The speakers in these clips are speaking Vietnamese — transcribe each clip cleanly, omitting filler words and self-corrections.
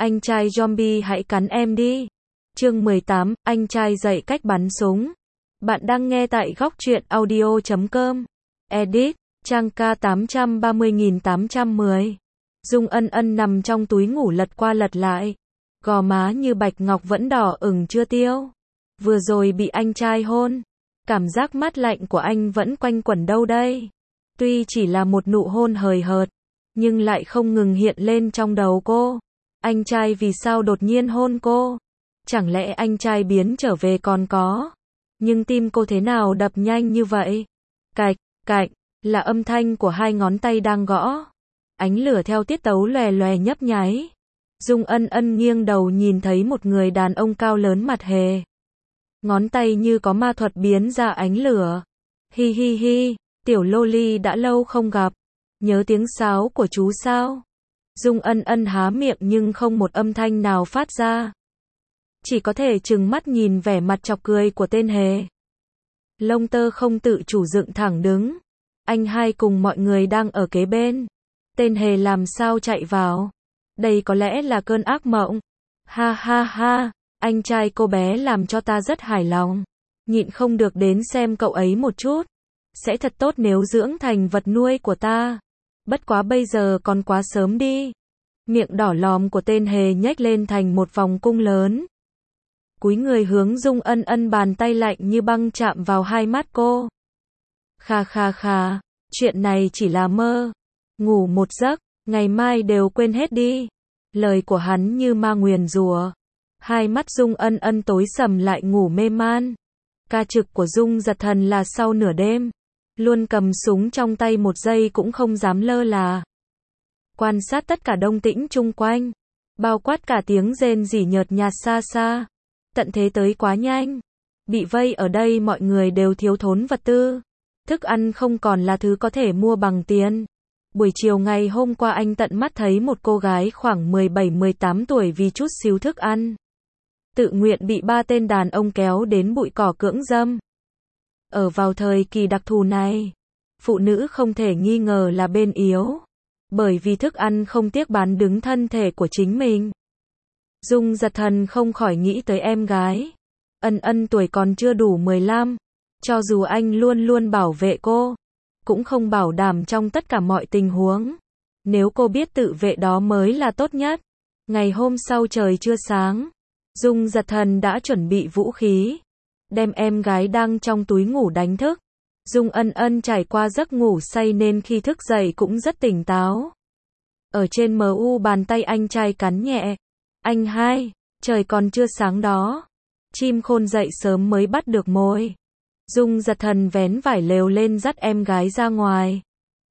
Anh trai zombie hãy cắn em đi. Chương 18, anh trai dạy cách bắn súng. Bạn đang nghe tại góc truyện audio.com. Edit, trang K830810. Dung Ân Ân nằm trong túi ngủ lật qua lật lại. Gò má như bạch ngọc vẫn đỏ ửng chưa tiêu. Vừa rồi bị anh trai hôn. Cảm giác mát lạnh của anh vẫn quanh quẩn đâu đây. Tuy chỉ là một nụ hôn hời hợt, nhưng lại không ngừng hiện lên trong đầu cô. Anh trai vì sao đột nhiên hôn cô? Chẳng lẽ anh trai biến trở về còn có? Nhưng tim cô thế nào đập nhanh như vậy? Cạch, cạch, là âm thanh của hai ngón tay đang gõ. Ánh lửa theo tiết tấu lòe lòe nhấp nháy. Dung Ân Ân nghiêng đầu nhìn thấy một người đàn ông cao lớn mặt hề. Ngón tay như có ma thuật biến ra ánh lửa. Hi hi hi, tiểu loli đã lâu không gặp. Nhớ tiếng sáo của chú sao? Dung Ân Ân há miệng nhưng không một âm thanh nào phát ra. Chỉ có thể trừng mắt nhìn vẻ mặt chọc cười của tên hề. Lông tơ không tự chủ dựng thẳng đứng. Anh hai cùng mọi người đang ở kế bên. Tên hề làm sao chạy vào? Đây có lẽ là cơn ác mộng. Ha ha ha, anh trai cô bé làm cho ta rất hài lòng. Nhịn không được đến xem cậu ấy một chút. Sẽ thật tốt nếu dưỡng thành vật nuôi của ta. Bất quá bây giờ còn quá sớm đi. Miệng đỏ lòm của tên hề nhếch lên thành một vòng cung lớn. Cúi người hướng Dung Ân Ân, bàn tay lạnh như băng chạm vào hai mắt cô. Kha kha kha, chuyện này chỉ là mơ. Ngủ một giấc, ngày mai đều quên hết đi. Lời của hắn như ma nguyền rủa. Hai mắt Dung Ân Ân tối sầm lại ngủ mê man. Ca trực của Dung Giật Thần là sau nửa đêm. Luôn cầm súng trong tay một giây cũng không dám lơ là. Quan sát tất cả động tĩnh chung quanh. Bao quát cả tiếng rên rỉ nhợt nhạt xa xa. Tận thế tới quá nhanh. Bị vây ở đây mọi người đều thiếu thốn vật tư. Thức ăn không còn là thứ có thể mua bằng tiền. Buổi chiều ngày hôm qua anh tận mắt thấy một cô gái khoảng 17-18 tuổi vì chút xíu thức ăn. Tự nguyện bị ba tên đàn ông kéo đến bụi cỏ cưỡng dâm. Ở vào thời kỳ đặc thù này, phụ nữ không thể nghi ngờ là bên yếu. Bởi vì thức ăn không tiếc bán đứng thân thể của chính mình. Dung Giật Thần không khỏi nghĩ tới em gái. Ân Ân tuổi còn chưa đủ 15. Cho dù anh luôn luôn bảo vệ cô, cũng không bảo đảm trong tất cả mọi tình huống. Nếu cô biết tự vệ đó mới là tốt nhất. Ngày hôm sau trời chưa sáng, Dung Giật Thần đã chuẩn bị vũ khí. Đem em gái đang trong túi ngủ đánh thức. Dung Ân Ân trải qua giấc ngủ say nên khi thức dậy cũng rất tỉnh táo. Ở trên MU bàn tay anh trai cắn nhẹ. Anh hai, trời còn chưa sáng đó. Chim khôn dậy sớm mới bắt được mồi. Dung Giật Thần vén vải lều lên dắt em gái ra ngoài.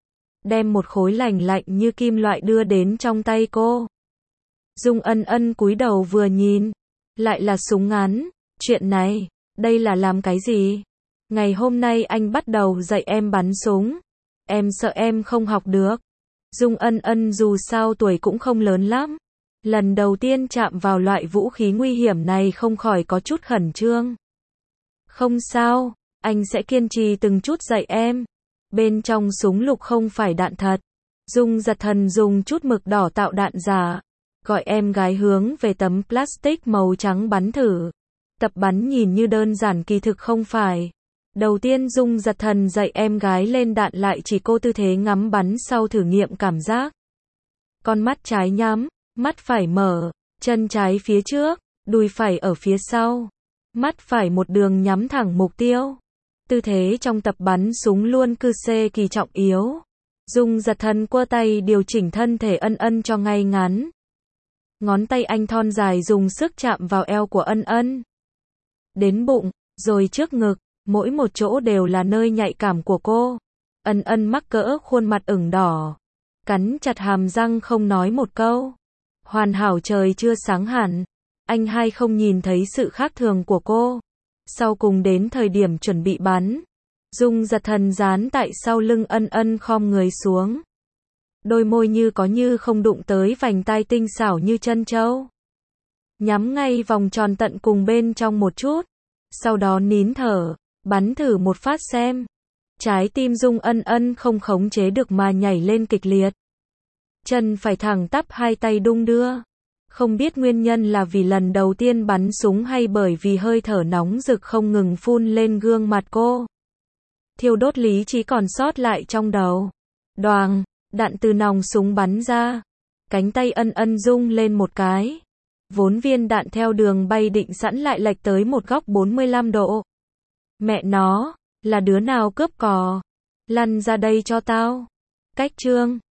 Đem một khối lạnh lạnh như kim loại đưa đến trong tay cô. Dung Ân Ân cúi đầu vừa nhìn. Lại là súng ngắn. Chuyện này, đây là làm cái gì? Ngày hôm nay anh bắt đầu dạy em bắn súng. Em sợ em không học được. Dung Ân Ân dù sao tuổi cũng không lớn lắm. Lần đầu tiên chạm vào loại vũ khí nguy hiểm này không khỏi có chút khẩn trương. Không sao, anh sẽ kiên trì từng chút dạy em. Bên trong súng lục không phải đạn thật. Dung Giật Thần dùng chút mực đỏ tạo đạn giả. Gọi em gái hướng về tấm plastic màu trắng bắn thử. Tập bắn nhìn như đơn giản kỳ thực không phải. Đầu tiên Dung Giật Thần dạy em gái lên đạn lại chỉ cô tư thế ngắm bắn sau thử nghiệm cảm giác. Con mắt trái nhắm, mắt phải mở, chân trái phía trước, đùi phải ở phía sau. Mắt phải một đường nhắm thẳng mục tiêu. Tư thế trong tập bắn súng luôn cực kỳ trọng yếu. Dung Giật Thần quơ tay điều chỉnh thân thể Ân Ân cho ngay ngắn. Ngón tay anh thon dài dùng sức chạm vào eo của Ân Ân. Đến bụng, rồi trước ngực, mỗi một chỗ đều là nơi nhạy cảm của cô. Ân Ân mắc cỡ khuôn mặt ửng đỏ. Cắn chặt hàm răng không nói một câu. Hoàn hảo trời chưa sáng hẳn. Anh hai không nhìn thấy sự khác thường của cô. Sau cùng đến thời điểm chuẩn bị bắn. Dung Giật Thần dán tại sau lưng Ân Ân khom người xuống. Đôi môi như có như không đụng tới vành tai tinh xảo như chân trâu. Nhắm ngay vòng tròn tận cùng bên trong một chút. Sau đó nín thở, bắn thử một phát xem. Trái tim Dung Ân Ân không khống chế được mà nhảy lên kịch liệt. Chân phải thẳng tắp, hai tay đung đưa. Không biết nguyên nhân là vì lần đầu tiên bắn súng hay bởi vì hơi thở nóng rực không ngừng phun lên gương mặt cô. Thiêu đốt lý trí còn sót lại trong đầu. Đoàng, đạn từ nòng súng bắn ra. Cánh tay Ân Ân rung lên một cái. Vốn viên đạn theo đường bay định sẵn lại lệch tới một góc 45 độ. Mẹ nó, là đứa nào cướp cò? Lăn ra đây cho tao. Cách chương